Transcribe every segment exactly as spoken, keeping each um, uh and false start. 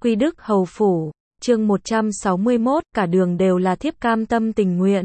Quy Đức Hầu Phủ, chương một trăm sáu mươi mốt, cả đường đều là thiếp cam tâm tình nguyện.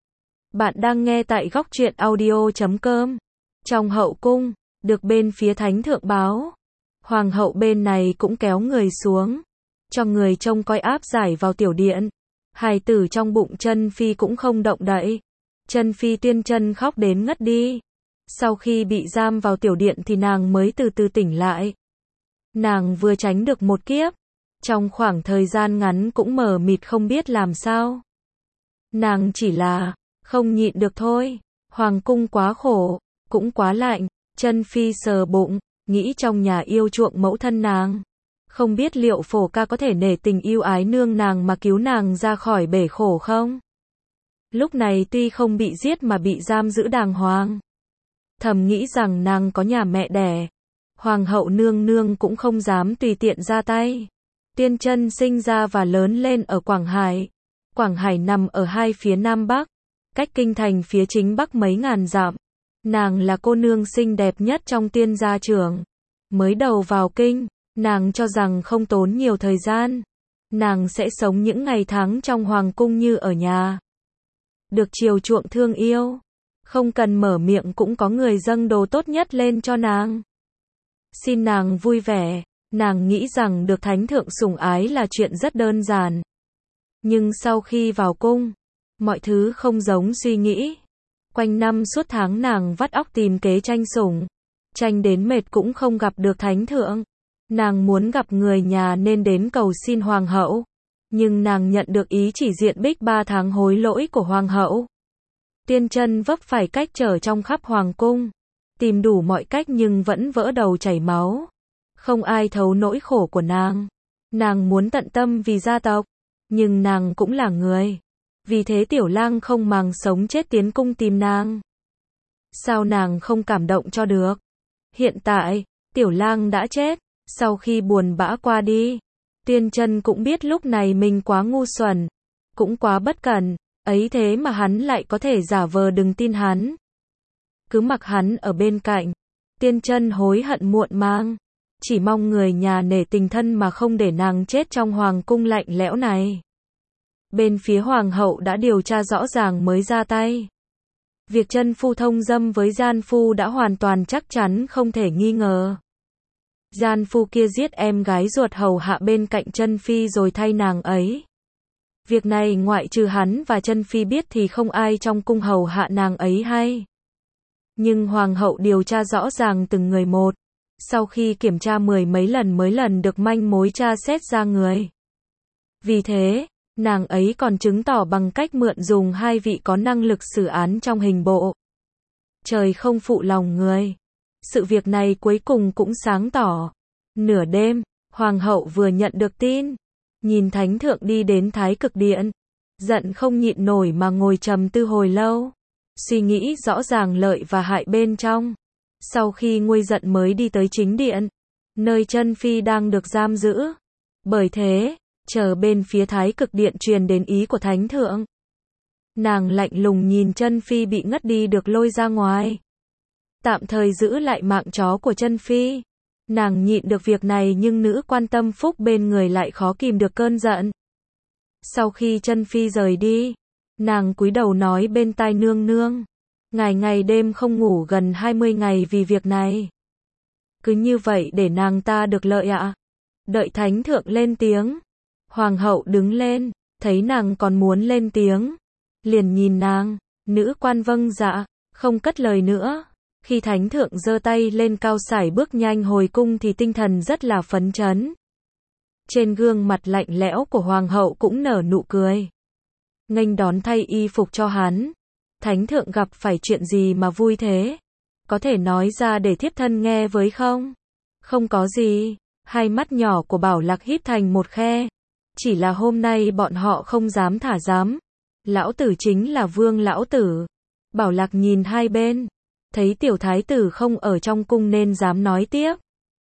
Bạn đang nghe tại góc truyện audio chấm com. Trong hậu cung, được bên phía thánh thượng báo. Hoàng hậu bên này cũng kéo người xuống. Cho người trông coi áp giải vào tiểu điện. Hài tử trong bụng Chân Phi cũng không động đậy. Chân Phi Tiên Chân khóc đến ngất đi. Sau khi bị giam vào tiểu điện thì nàng mới từ từ tỉnh lại. Nàng vừa tránh được một kiếp. Trong khoảng thời gian ngắn cũng mờ mịt không biết làm sao. Nàng chỉ là không nhịn được thôi. Hoàng cung quá khổ, cũng quá lạnh. Chân Phi sờ bụng, nghĩ trong nhà yêu chuộng mẫu thân nàng. Không biết liệu Phổ Ca có thể nể tình yêu ái nương nàng mà cứu nàng ra khỏi bể khổ không? Lúc này tuy không bị giết mà bị giam giữ đàng hoàng. Thầm nghĩ rằng nàng có nhà mẹ đẻ. Hoàng hậu nương nương cũng không dám tùy tiện ra tay. Tiên Chân sinh ra và lớn lên ở Quảng Hải. Quảng Hải nằm ở hai phía Nam Bắc, cách kinh thành phía chính Bắc mấy ngàn dặm. Nàng là cô nương xinh đẹp nhất trong tiên gia trưởng. Mới đầu vào kinh, nàng cho rằng không tốn nhiều thời gian. Nàng sẽ sống những ngày tháng trong hoàng cung như ở nhà. Được chiều chuộng thương yêu. Không cần mở miệng cũng có người dâng đồ tốt nhất lên cho nàng. Xin nàng vui vẻ. Nàng nghĩ rằng được thánh thượng sủng ái là chuyện rất đơn giản. Nhưng sau khi vào cung, mọi thứ không giống suy nghĩ. Quanh năm suốt tháng nàng vắt óc tìm kế tranh sủng. Tranh đến mệt cũng không gặp được thánh thượng. Nàng muốn gặp người nhà nên đến cầu xin hoàng hậu. Nhưng nàng nhận được ý chỉ diện bích ba tháng hối lỗi của hoàng hậu. Tiên Chân vấp phải cách trở trong khắp hoàng cung. Tìm đủ mọi cách nhưng vẫn vỡ đầu chảy máu. Không ai thấu nỗi khổ của nàng. Nàng muốn tận tâm vì gia tộc. Nhưng nàng cũng là người. Vì thế Tiểu Lang không màng sống chết tiến cung tìm nàng. Sao nàng không cảm động cho được? Hiện tại, Tiểu Lang đã chết. Sau khi buồn bã qua đi, Tiên Chân cũng biết lúc này mình quá ngu xuẩn. Cũng quá bất cẩn. Ấy thế mà hắn lại có thể giả vờ đừng tin hắn. Cứ mặc hắn ở bên cạnh. Tiên Chân hối hận muộn màng. Chỉ mong người nhà nể tình thân mà không để nàng chết trong hoàng cung lạnh lẽo này. Bên phía hoàng hậu đã điều tra rõ ràng mới ra tay. Việc chân phu thông dâm với gian phu đã hoàn toàn chắc chắn không thể nghi ngờ. Gian phu kia giết em gái ruột hầu hạ bên cạnh Chân Phi rồi thay nàng ấy. Việc này ngoại trừ hắn và Chân Phi biết thì không ai trong cung hầu hạ nàng ấy hay. Nhưng hoàng hậu điều tra rõ ràng từng người một. Sau khi kiểm tra mười mấy lần mới lần được manh mối tra xét ra người. Vì thế, nàng ấy còn chứng tỏ bằng cách mượn dùng hai vị có năng lực xử án trong hình bộ. Trời không phụ lòng người. Sự việc này cuối cùng cũng sáng tỏ. Nửa đêm, hoàng hậu vừa nhận được tin. Nhìn thánh thượng đi đến Thái Cực Điện. Giận không nhịn nổi mà ngồi trầm tư hồi lâu. Suy nghĩ rõ ràng lợi và hại bên trong. Sau khi nguôi giận mới đi tới chính điện, nơi Chân Phi đang được giam giữ. Bởi thế, chờ bên phía Thái Cực Điện truyền đến ý của thánh thượng. Nàng lạnh lùng nhìn Chân Phi bị ngất đi được lôi ra ngoài. Tạm thời giữ lại mạng chó của Chân Phi. Nàng nhịn được việc này nhưng nữ quan tâm phúc bên người lại khó kìm được cơn giận. Sau khi Chân Phi rời đi, nàng cúi đầu nói bên tai nương nương. Ngày ngày đêm không ngủ gần hai mươi ngày vì việc này. Cứ như vậy để nàng ta được lợi ạ. Đợi thánh thượng lên tiếng. Hoàng hậu đứng lên, thấy nàng còn muốn lên tiếng. Liền nhìn nàng, nữ quan vâng dạ, không cất lời nữa. Khi thánh thượng giơ tay lên cao sải bước nhanh hồi cung thì tinh thần rất là phấn chấn. Trên gương mặt lạnh lẽo của hoàng hậu cũng nở nụ cười. Nghênh đón thay y phục cho hắn. Thánh thượng gặp phải chuyện gì mà vui thế? Có thể nói ra để thiếp thân nghe với không? Không có gì. Hai mắt nhỏ của Bảo Lạc híp thành một khe. Chỉ là hôm nay bọn họ không dám thả dám. Lão tử chính là vương lão tử. Bảo Lạc nhìn hai bên. Thấy tiểu thái tử không ở trong cung nên dám nói tiếp.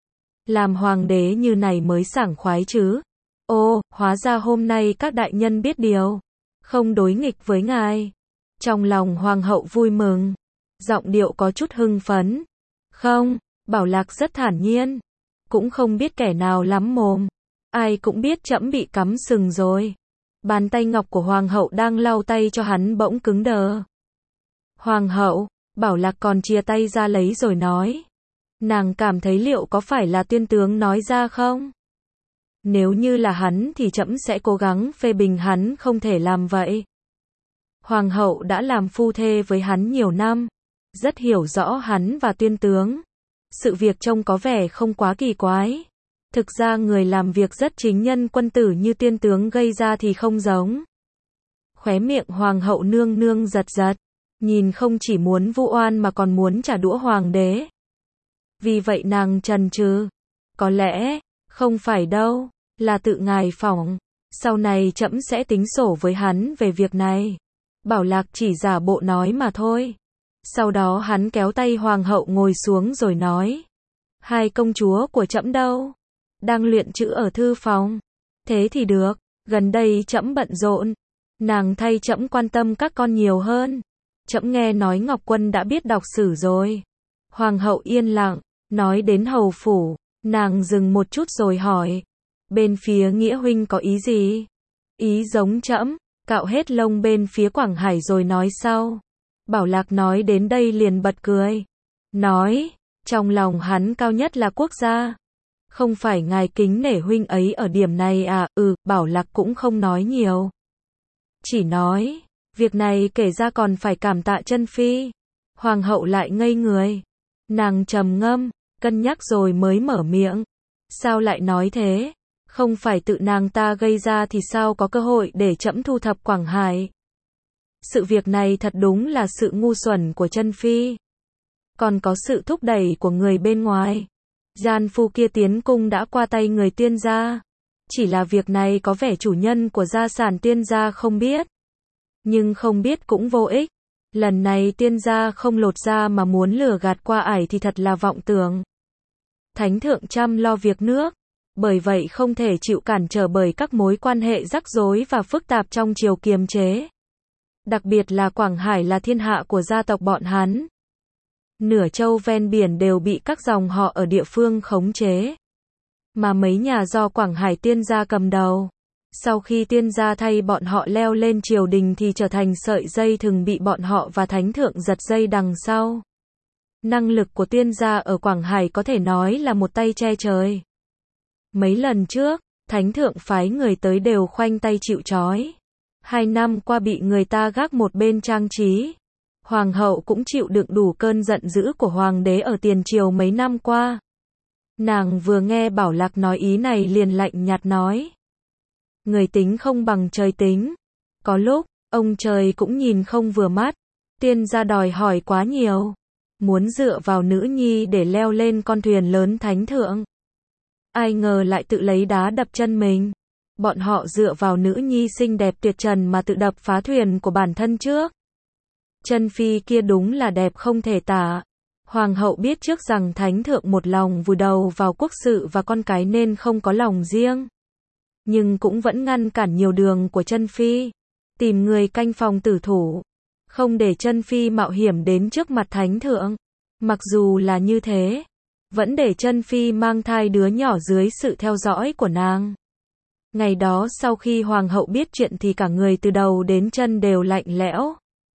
Làm hoàng đế như này mới sảng khoái chứ. Ô, hóa ra hôm nay các đại nhân biết điều. Không đối nghịch với ngài. Trong lòng hoàng hậu vui mừng. Giọng điệu có chút hưng phấn. Không, Bảo Lạc rất thản nhiên. Cũng không biết kẻ nào lắm mồm. ai cũng biết trẫm bị cắm sừng rồi. Bàn tay ngọc của hoàng hậu đang lau tay cho hắn bỗng cứng đờ. Hoàng hậu, Bảo Lạc còn chia tay ra lấy rồi nói. Nàng cảm thấy liệu có phải là tiên tướng nói ra không? Nếu như là hắn thì trẫm sẽ cố gắng phê bình hắn không thể làm vậy. Hoàng hậu đã làm phu thê với hắn nhiều năm, rất hiểu rõ hắn và tiên tướng. Sự việc trông có vẻ không quá kỳ quái. Thực ra người làm việc rất chính nhân quân tử như tiên tướng gây ra thì không giống. Khóe miệng hoàng hậu nương nương giật giật, nhìn không chỉ muốn vu oan mà còn muốn trả đũa hoàng đế. Vì vậy nàng chần chừ, có lẽ, không phải đâu, là tự ngài phỏng, sau này trẫm sẽ tính sổ với hắn về việc này. Bảo Lạc chỉ giả bộ nói mà thôi. Sau đó hắn kéo tay hoàng hậu ngồi xuống rồi nói. Hai công chúa của trẫm đâu? Đang luyện chữ ở thư phòng. Thế thì được, gần đây trẫm bận rộn. Nàng thay trẫm quan tâm các con nhiều hơn. Trẫm nghe nói Ngọc Quân đã biết đọc sử rồi. Hoàng hậu yên lặng, nói đến hầu phủ, nàng dừng một chút rồi hỏi. Bên phía Nghĩa huynh có ý gì? Ý giống trẫm, cạo hết lông bên phía Quảng Hải rồi nói sau. Bảo Lạc nói đến đây liền bật cười. Nói, trong lòng hắn cao nhất là quốc gia. Không phải ngài kính nể huynh ấy ở điểm này à? Ừ, Bảo Lạc cũng không nói nhiều. Chỉ nói, việc này kể ra còn phải cảm tạ chân phi. Hoàng hậu lại ngây người. Nàng trầm ngâm, cân nhắc rồi mới mở miệng. Sao lại nói thế? Không phải tự nàng ta gây ra thì sao có cơ hội để trẫm thu thập Quảng Hải? Sự việc này thật đúng là sự ngu xuẩn của chân phi. Còn có sự thúc đẩy của người bên ngoài. Gian phu kia tiến cung đã qua tay người tiên gia. Chỉ là việc này có vẻ chủ nhân của gia sản tiên gia không biết. Nhưng không biết cũng vô ích. Lần này tiên gia không lột ra mà muốn lừa gạt qua ải thì thật là vọng tưởng. Thánh thượng chăm lo việc nước. Bởi vậy không thể chịu cản trở bởi các mối quan hệ rắc rối và phức tạp trong triều kiềm chế. Đặc biệt là Quảng Hải là thiên hạ của gia tộc bọn hắn. Nửa châu ven biển đều bị các dòng họ ở địa phương khống chế. Mà mấy nhà do Quảng Hải tiên gia cầm đầu. Sau khi tiên gia thay bọn họ leo lên triều đình thì trở thành sợi dây thừng bị bọn họ và thánh thượng giật dây đằng sau. Năng lực của tiên gia ở Quảng Hải có thể nói là một tay che trời. Mấy lần trước, thánh thượng phái người tới đều khoanh tay chịu trói. Hai năm qua bị người ta gác một bên trang trí. Hoàng hậu cũng chịu đựng đủ cơn giận dữ của hoàng đế ở tiền triều mấy năm qua. Nàng vừa nghe Bảo Lạc nói ý này liền lạnh nhạt nói. Người tính không bằng trời tính. Có lúc, ông trời cũng nhìn không vừa mắt. Tiên gia đòi hỏi quá nhiều. Muốn dựa vào nữ nhi để leo lên con thuyền lớn thánh thượng. Ai ngờ lại tự lấy đá đập chân mình. Bọn họ dựa vào nữ nhi xinh đẹp tuyệt trần mà tự đập phá thuyền của bản thân trước. Chân phi kia đúng là đẹp không thể tả. Hoàng hậu biết trước rằng thánh thượng một lòng vùi đầu vào quốc sự và con cái nên không có lòng riêng. Nhưng cũng vẫn ngăn cản nhiều đường của chân phi. Tìm người canh phòng tử thủ. Không để chân phi mạo hiểm đến trước mặt thánh thượng. Mặc dù là như thế, vẫn để chân phi mang thai đứa nhỏ dưới sự theo dõi của nàng. Ngày đó sau khi hoàng hậu biết chuyện thì cả người từ đầu đến chân đều lạnh lẽo.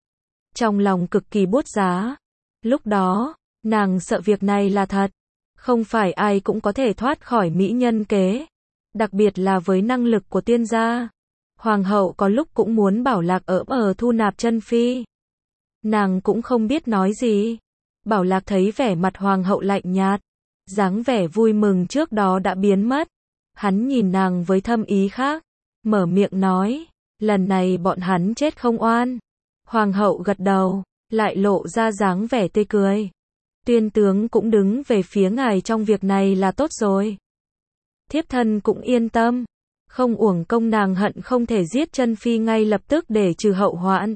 Trong lòng cực kỳ buốt giá. Lúc đó, nàng sợ việc này là thật. Không phải ai cũng có thể thoát khỏi mỹ nhân kế. Đặc biệt là với năng lực của tiên gia. Hoàng hậu có lúc cũng muốn Bảo Lạc ỡm ờ thu nạp chân phi. Nàng cũng không biết nói gì. Bảo Lạc thấy vẻ mặt hoàng hậu lạnh nhạt. Dáng vẻ vui mừng trước đó đã biến mất. Hắn nhìn nàng với thâm ý khác. Mở miệng nói. Lần này bọn hắn chết không oan. Hoàng hậu gật đầu. Lại lộ ra dáng vẻ tươi cười. Tuyên tướng cũng đứng về phía ngài trong việc này là tốt rồi. Thiếp thân cũng yên tâm. Không uổng công nàng hận không thể giết chân phi ngay lập tức để trừ hậu hoạn.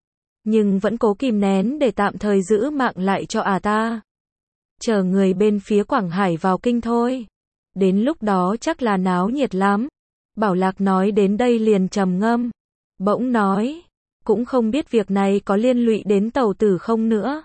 Nhưng vẫn cố kìm nén để tạm thời giữ mạng lại cho ả ta. Chờ người bên phía Quảng Hải vào kinh thôi. Đến lúc đó chắc là náo nhiệt lắm. Bảo Lạc nói đến đây liền trầm ngâm. Bỗng nói. Cũng không biết việc này có liên lụy đến tàu tử không nữa.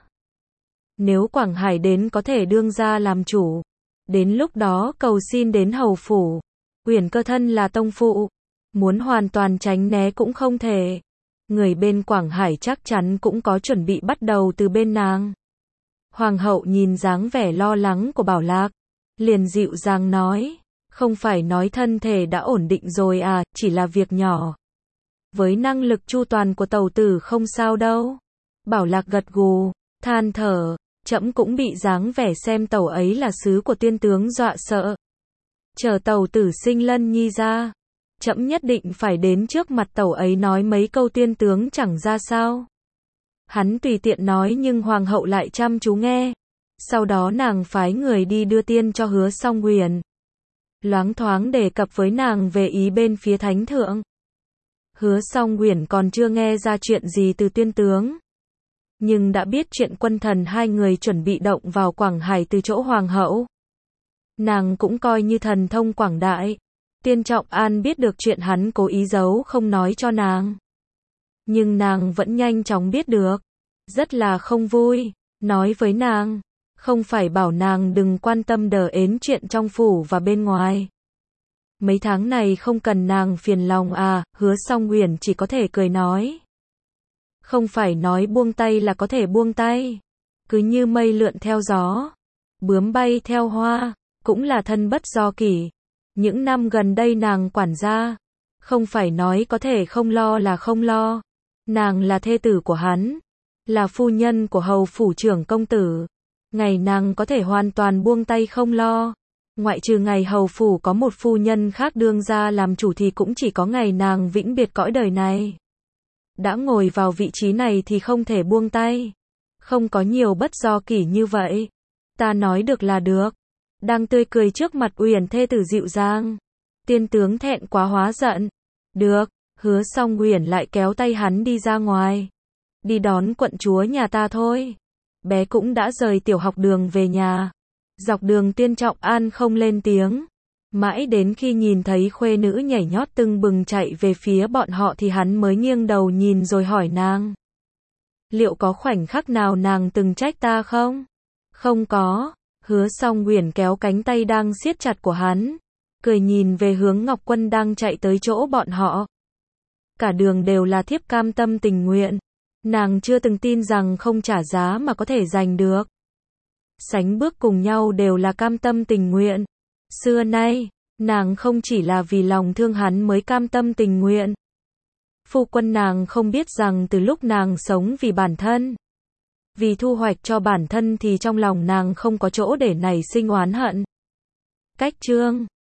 Nếu Quảng Hải đến có thể đương ra làm chủ. Đến lúc đó cầu xin đến hầu phủ. Uyển Cơ thân là tông phụ, muốn hoàn toàn tránh né cũng không thể. Người bên Quảng Hải chắc chắn cũng có chuẩn bị bắt đầu từ bên nàng. Hoàng hậu nhìn dáng vẻ lo lắng của Bảo Lạc, liền dịu dàng nói, không phải nói thân thể đã ổn định rồi à, chỉ là việc nhỏ. Với năng lực chu toàn của tẩu tử không sao đâu. Bảo Lạc gật gù, than thở, trẫm cũng bị dáng vẻ xem tẩu ấy là sứ của tiên tướng dọa sợ. Chờ tẩu tử sinh Lân Nhi ra, trẫm nhất định phải đến trước mặt tẩu ấy nói mấy câu tiên tướng chẳng ra sao. Hắn tùy tiện nói nhưng hoàng hậu lại chăm chú nghe. Sau đó nàng phái người đi đưa tiên cho Hứa Song Huyền. Loáng thoáng đề cập với nàng về ý bên phía thánh thượng. Hứa Song Huyền còn chưa nghe ra chuyện gì từ tiên tướng, nhưng đã biết chuyện quân thần hai người chuẩn bị động vào Quảng Hải từ chỗ hoàng hậu. Nàng cũng coi như thần thông quảng đại. Tiên Trọng An biết được chuyện hắn cố ý giấu không nói cho nàng, nhưng nàng vẫn nhanh chóng biết được, rất là không vui, nói với nàng, không phải bảo nàng đừng quan tâm đờ ến chuyện trong phủ và bên ngoài. Mấy tháng này không cần nàng phiền lòng à, Hứa Song Huyền chỉ có thể cười nói. Không phải nói buông tay là có thể buông tay, cứ như mây lượn theo gió, bướm bay theo hoa, cũng là thân bất do kỷ. Những năm gần đây nàng quản gia, không phải nói có thể không lo là không lo. Nàng là thê tử của hắn, là phu nhân của hầu phủ trưởng công tử. Ngày nàng có thể hoàn toàn buông tay không lo. Ngoại trừ ngày hầu phủ có một phu nhân khác đương ra làm chủ thì cũng chỉ có ngày nàng vĩnh biệt cõi đời này. Đã ngồi vào vị trí này thì không thể buông tay. Không có nhiều bất do kỷ như vậy. Ta nói được là được. Đang tươi cười trước mặt Uyển thê tử dịu dàng. Tiên tướng thẹn quá hóa giận. Được, Hứa Song Huyền lại kéo tay hắn đi ra ngoài. Đi đón quận chúa nhà ta thôi. Bé cũng đã rời tiểu học đường về nhà. Dọc đường Tiên Trọng An không lên tiếng. Mãi đến khi nhìn thấy khuê nữ nhảy nhót tưng bừng chạy về phía bọn họ thì hắn mới nghiêng đầu nhìn rồi hỏi nàng. Liệu có khoảnh khắc nào nàng từng trách ta không? Không có. Hứa Song Huyền kéo cánh tay đang siết chặt của hắn, cười nhìn về hướng Ngọc Quân đang chạy tới chỗ bọn họ. Cả đường đều là thiếp cam tâm tình nguyện. Nàng chưa từng tin rằng không trả giá mà có thể giành được. Sánh bước cùng nhau đều là cam tâm tình nguyện. Xưa nay, nàng không chỉ là vì lòng thương hắn mới cam tâm tình nguyện. Phu quân nàng không biết rằng từ lúc nàng sống vì bản thân, vì thu hoạch cho bản thân thì trong lòng nàng không có chỗ để nảy sinh oán hận. Cách chương